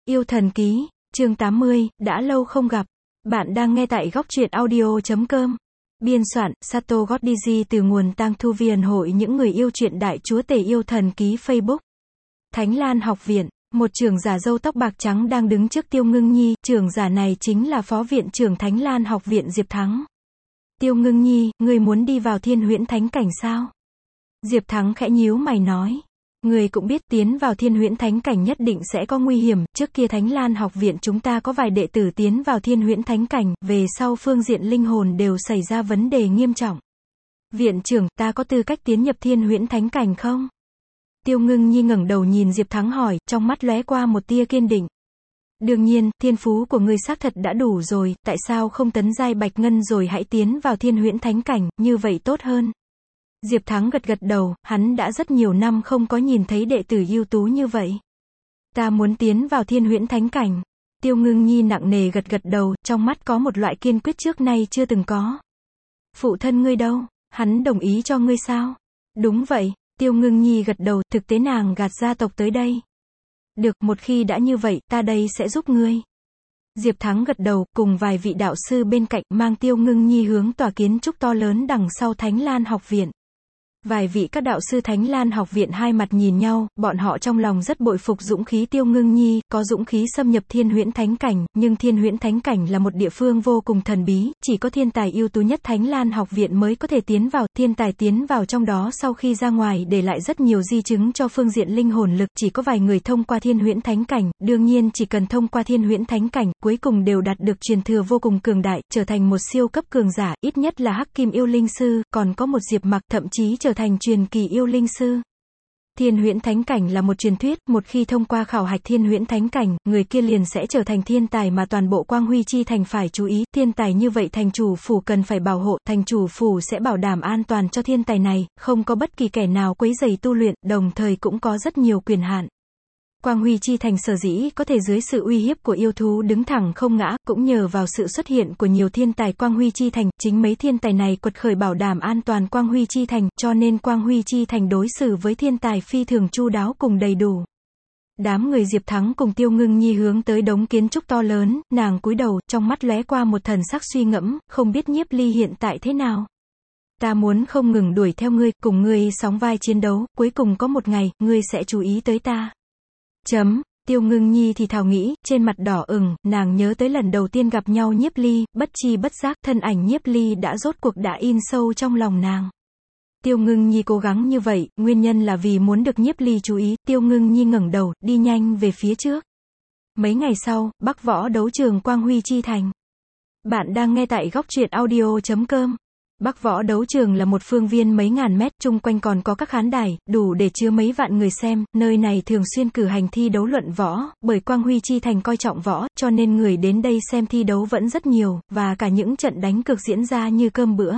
Yêu thần ký, chương 80, đã lâu không gặp. Bạn đang nghe tại góc truyện audio.com. Biên soạn, Sato Gotdigi từ nguồn Tang Thu Viền hội những người yêu truyện đại chúa tể yêu thần ký Facebook. Thánh Lan học viện, một trưởng giả râu tóc bạc trắng đang đứng trước Tiêu Ngưng Nhi, trưởng giả này chính là phó viện trưởng Thánh Lan học viện Diệp Thắng. Tiêu Ngưng Nhi, ngươi muốn đi vào Thiên Huyễn Thánh Cảnh sao? Diệp Thắng khẽ nhíu mày nói. Người cũng biết tiến vào Thiên Huyễn Thánh Cảnh nhất định sẽ có nguy hiểm, trước kia Thánh Lan học viện chúng ta có vài đệ tử tiến vào Thiên Huyễn Thánh Cảnh, về sau phương diện linh hồn đều xảy ra vấn đề nghiêm trọng. Viện trưởng, ta có tư cách tiến nhập Thiên Huyễn Thánh Cảnh không? Tiêu Ngưng Nhi ngẩng đầu nhìn Diệp Thắng hỏi, trong mắt lóe qua một tia kiên định. Đương nhiên, thiên phú của ngươi xác thật đã đủ rồi, tại sao không tấn giai bạch ngân rồi hãy tiến vào Thiên Huyễn Thánh Cảnh, như vậy tốt hơn. Diệp Thắng gật gật đầu, hắn đã rất nhiều năm không có nhìn thấy đệ tử ưu tú như vậy. Ta muốn tiến vào Thiên Huyễn Thánh Cảnh. Tiêu Ngưng Nhi nặng nề gật gật đầu, trong mắt có một loại kiên quyết trước nay chưa từng có. Phụ thân ngươi đâu? Hắn đồng ý cho ngươi sao? Đúng vậy, Tiêu Ngưng Nhi gật đầu, thực tế nàng gạt gia tộc tới đây. Được, một khi đã như vậy, ta đây sẽ giúp ngươi. Diệp Thắng gật đầu, cùng vài vị đạo sư bên cạnh, mang Tiêu Ngưng Nhi hướng tòa kiến trúc to lớn đằng sau Thánh Lan học viện. Vài vị các đạo sư Thánh Lan học viện hai mặt nhìn nhau, bọn họ trong lòng rất bội phục dũng khí Tiêu Ngưng Nhi, có dũng khí xâm nhập Thiên Huyễn Thánh Cảnh, nhưng Thiên Huyễn Thánh Cảnh là một địa phương vô cùng thần bí, chỉ có thiên tài ưu tú nhất Thánh Lan học viện mới có thể tiến vào, thiên tài tiến vào trong đó sau khi ra ngoài để lại rất nhiều di chứng cho phương diện linh hồn lực, chỉ có vài người thông qua Thiên Huyễn Thánh Cảnh, đương nhiên chỉ cần thông qua Thiên Huyễn Thánh Cảnh, cuối cùng đều đạt được truyền thừa vô cùng cường đại, trở thành một siêu cấp cường giả, ít nhất là Hắc Kim yêu linh sư, còn có một Diệp Mặc, thậm chí trở thành truyền kỳ yêu linh sư. Thiên Huyễn Thánh Cảnh là một truyền thuyết, một khi thông qua khảo hạch Thiên Huyễn Thánh Cảnh, người kia liền sẽ trở thành thiên tài mà toàn bộ Quang Huy Chi Thành phải chú ý, thiên tài như vậy thành chủ phủ cần phải bảo hộ, thành chủ phủ sẽ bảo đảm an toàn cho thiên tài này, không có bất kỳ kẻ nào quấy rầy tu luyện, đồng thời cũng có rất nhiều quyền hạn. Quang Huy Chi Thành sở dĩ có thể dưới sự uy hiếp của yêu thú đứng thẳng không ngã, cũng nhờ vào sự xuất hiện của nhiều thiên tài Quang Huy Chi Thành, chính mấy thiên tài này quật khởi bảo đảm an toàn Quang Huy Chi Thành, cho nên Quang Huy Chi Thành đối xử với thiên tài phi thường chu đáo cùng đầy đủ. Đám người Diệp Thắng cùng Tiêu Ngưng Nhi hướng tới đống kiến trúc to lớn, nàng cúi đầu, trong mắt lóe qua một thần sắc suy ngẫm, không biết Nhiếp Ly hiện tại thế nào. Ta muốn không ngừng đuổi theo ngươi, cùng ngươi sóng vai chiến đấu, cuối cùng có một ngày, ngươi sẽ chú ý tới ta. Tiêu Ngưng Nhi thì thào nghĩ, trên mặt đỏ ửng, nàng nhớ tới lần đầu tiên gặp nhau Nhiếp Ly, bất chi bất giác, thân ảnh Nhiếp Ly đã rốt cuộc đã in sâu trong lòng nàng. Tiêu Ngưng Nhi cố gắng như vậy, nguyên nhân là vì muốn được Nhiếp Ly chú ý, Tiêu Ngưng Nhi ngẩng đầu, đi nhanh về phía trước. Mấy ngày sau, Bắc Võ đấu trường Quang Huy Chi Thành. Bạn đang nghe tại góc truyện audio.com. Bắc Võ đấu trường là một phương viên mấy ngàn mét, chung quanh còn có các khán đài, đủ để chứa mấy vạn người xem, nơi này thường xuyên cử hành thi đấu luận võ, bởi Quang Huy Chi Thành coi trọng võ, cho nên người đến đây xem thi đấu vẫn rất nhiều, và cả những trận đánh cược diễn ra như cơm bữa.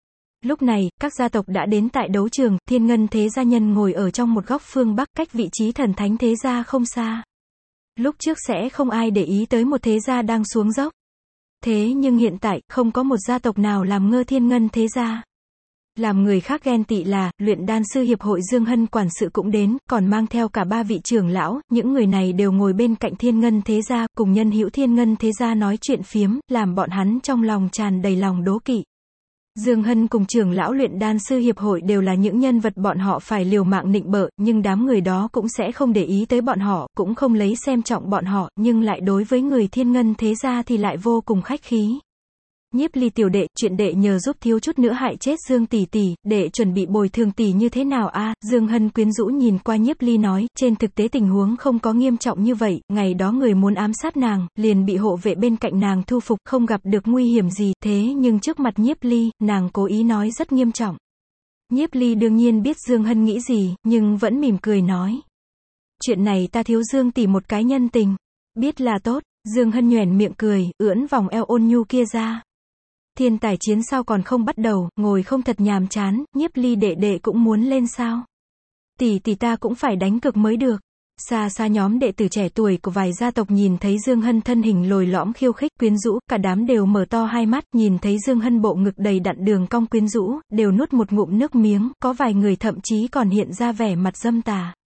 Lúc này, các gia tộc đã đến tại đấu trường, Thiên Ngân Thế Gia nhân ngồi ở trong một góc phương Bắc, cách vị trí Thần Thánh Thế Gia không xa. Lúc trước sẽ không ai để ý tới một thế gia đang xuống dốc. Thế nhưng hiện tại, không có một gia tộc nào làm ngơ Thiên Ngân Thế Gia. Làm người khác ghen tị là, luyện đan sư hiệp hội Dương Hân quản sự cũng đến, còn mang theo cả ba vị trưởng lão, những người này đều ngồi bên cạnh Thiên Ngân Thế Gia, cùng nhân hữu Thiên Ngân Thế Gia nói chuyện phiếm, làm bọn hắn trong lòng tràn đầy lòng đố kỵ. Dương Hân cùng trưởng lão luyện đan sư hiệp hội đều là những nhân vật bọn họ phải liều mạng nịnh bợ, nhưng đám người đó cũng sẽ không để ý tới bọn họ, cũng không lấy xem trọng bọn họ, nhưng lại đối với người Thiên Ngân Thế Gia thì lại vô cùng khách khí. Nhiếp Ly tiểu đệ, chuyện đệ nhờ giúp thiếu chút nữa hại chết Dương tỷ tỷ, đệ chuẩn bị bồi thường tỷ như thế nào a? Dương Hân quyến rũ nhìn qua Nhiếp Ly nói, trên thực tế tình huống không có nghiêm trọng như vậy, ngày đó người muốn ám sát nàng, liền bị hộ vệ bên cạnh nàng thu phục, không gặp được nguy hiểm gì, thế nhưng trước mặt Nhiếp Ly, nàng cố ý nói rất nghiêm trọng. Nhiếp Ly đương nhiên biết Dương Hân nghĩ gì, nhưng vẫn mỉm cười nói. Chuyện này ta thiếu Dương tỷ một cái nhân tình. Biết là tốt, Dương Hân nhoẻn miệng cười, ưỡn vòng eo ôn nhu kia ra. Thiên tài chiến sao còn không bắt đầu, ngồi không thật nhàm chán, Nhiếp Ly đệ đệ cũng muốn lên sao. Tỷ tỷ ta cũng phải đánh cực mới được. Xa xa nhóm đệ tử trẻ tuổi của vài gia tộc nhìn thấy Dương Hân thân hình lồi lõm khiêu khích quyến rũ, cả đám đều mở to hai mắt, nhìn thấy Dương Hân bộ ngực đầy đặn đường cong quyến rũ, đều nuốt một ngụm nước miếng, có vài người thậm chí còn hiện ra vẻ mặt dâm tà.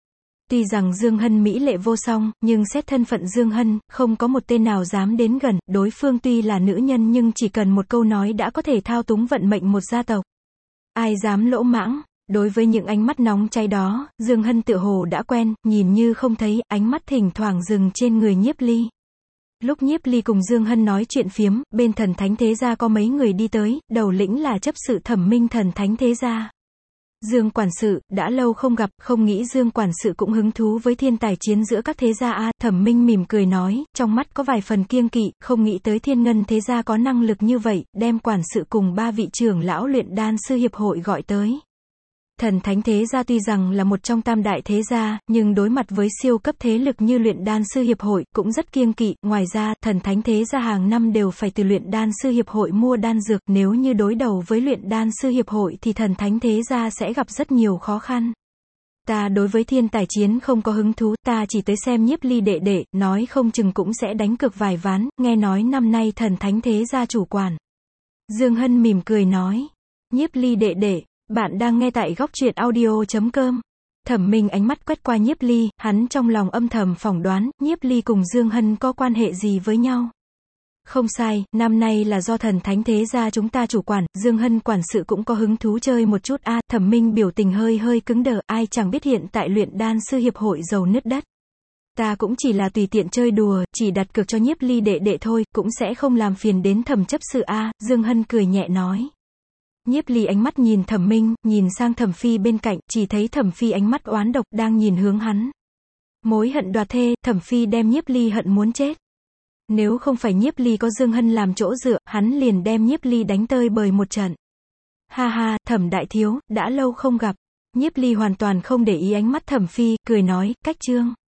Tuy rằng Dương Hân mỹ lệ vô song, nhưng xét thân phận Dương Hân, không có một tên nào dám đến gần, đối phương tuy là nữ nhân nhưng chỉ cần một câu nói đã có thể thao túng vận mệnh một gia tộc. Ai dám lỗ mãng? Đối với những ánh mắt nóng cháy đó, Dương Hân tựa hồ đã quen, nhìn như không thấy, ánh mắt thỉnh thoảng dừng trên người Nhiếp Ly. Lúc Nhiếp Ly cùng Dương Hân nói chuyện phiếm, bên Thần Thánh Thế Gia có mấy người đi tới, đầu lĩnh là chấp sự Thẩm Minh Thần Thánh Thế Gia. Dương quản sự, đã lâu không gặp, không nghĩ Dương quản sự cũng hứng thú với thiên tài chiến giữa các thế gia a. Thẩm Minh mỉm cười nói, trong mắt có vài phần kiêng kỵ, không nghĩ tới Thiên Ngân Thế Gia có năng lực như vậy, đem quản sự cùng 3 vị trưởng lão luyện đan sư hiệp hội gọi tới. Thần Thánh Thế Gia tuy rằng là một trong tam đại thế gia, nhưng đối mặt với siêu cấp thế lực như luyện đan sư hiệp hội, cũng rất kiêng kỵ. Ngoài ra, Thần Thánh Thế Gia hàng năm đều phải từ luyện đan sư hiệp hội mua đan dược, nếu như đối đầu với luyện đan sư hiệp hội thì Thần Thánh Thế Gia sẽ gặp rất nhiều khó khăn. Ta đối với thiên tài chiến không có hứng thú, ta chỉ tới xem Nhiếp Ly đệ đệ, nói không chừng cũng sẽ đánh cược vài ván, nghe nói năm nay Thần Thánh Thế Gia chủ quản. Dương Hân mỉm cười nói, Nhiếp Ly đệ đệ. Bạn đang nghe tại góc truyện audio.com. Thẩm Minh ánh mắt quét qua Nhiếp Ly, hắn trong lòng âm thầm phỏng đoán, Nhiếp Ly cùng Dương Hân có quan hệ gì với nhau. Không sai, năm nay là do Thần Thánh Thế Gia chúng ta chủ quản, Dương Hân quản sự cũng có hứng thú chơi một chút a. Thẩm Minh biểu tình hơi cứng đờ, ai chẳng biết hiện tại luyện đan sư hiệp hội giàu nứt đất. Ta cũng chỉ là tùy tiện chơi đùa, chỉ đặt cược cho Nhiếp Ly đệ đệ thôi, cũng sẽ không làm phiền đến Thẩm chấp sự a. Dương Hân cười nhẹ nói. Nhiếp Ly ánh mắt nhìn Thẩm Minh, nhìn sang Thẩm Phi bên cạnh, chỉ thấy Thẩm Phi ánh mắt oán độc đang nhìn hướng hắn. Mối hận đoạt thê, Thẩm Phi đem Nhiếp Ly hận muốn chết. Nếu không phải Nhiếp Ly có Dương Hân làm chỗ dựa, hắn liền đem Nhiếp Ly đánh tơi bời một trận. Ha ha, Thẩm đại thiếu, đã lâu không gặp. Nhiếp Ly hoàn toàn không để ý ánh mắt Thẩm Phi, cười nói, cách trương.